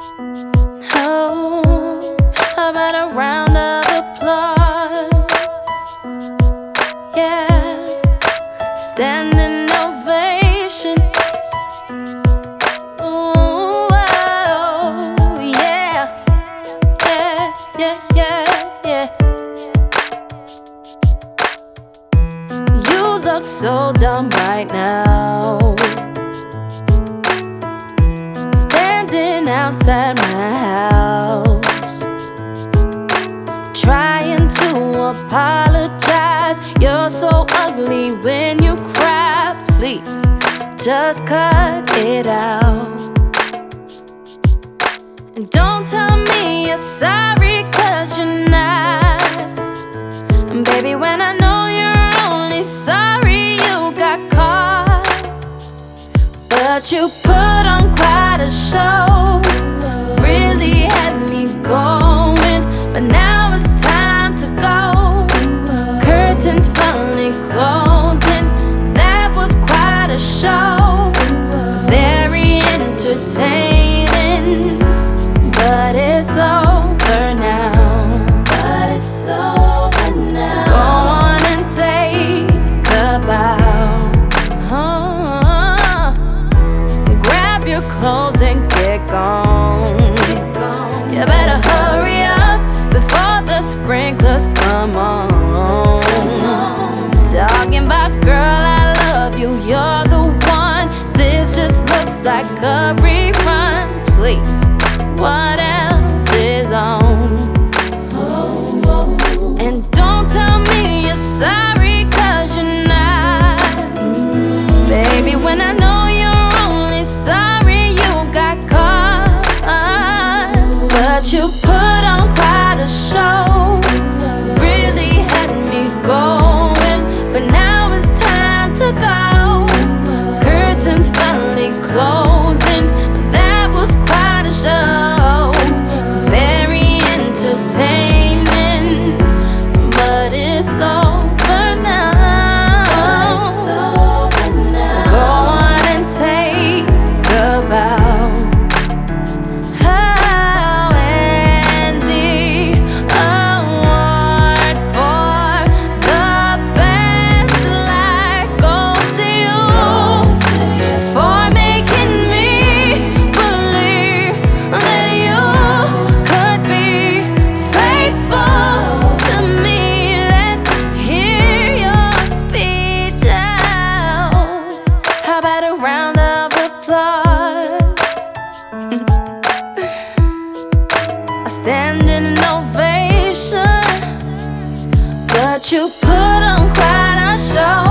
Oh, how about a round of applause? Yeah, standing ovation. Ooh, oh, yeah, yeah, yeah, yeah, yeah. You look so dumb right now, standing outside my house, trying to apologize. You're so ugly when you cry. Please, just cut it out. And don't tell me you're sorry, 'cause you're not. And baby, when I know you're only sorry you got caught, but you put on quite a show, really had me going. But now it's time to go, curtains finally closing. That was quite a show, very entertaining, but it's over now. But it's over now. Go on and take a bow. Grab your clothes and get gone. You better hurry up before the sprinklers come on. Talking about, girl, I love you, you're the one. This just looks like a rerun. Please, what else is on? And don't tell me you're sorry, 'cause you're not. Baby, when I know you're only sorry you got caught, but you put on quite a show, really had me going. But now it's time to go, curtains finally closing. That was quite a show, very entertaining, but it's over now. Go on and take a bow. Oh, and the award for the best life goes to you, for making me believe that you could be faithful to me. Let's hear your speech out. How about a round of applause? A standing ovation, but you put on quite a show.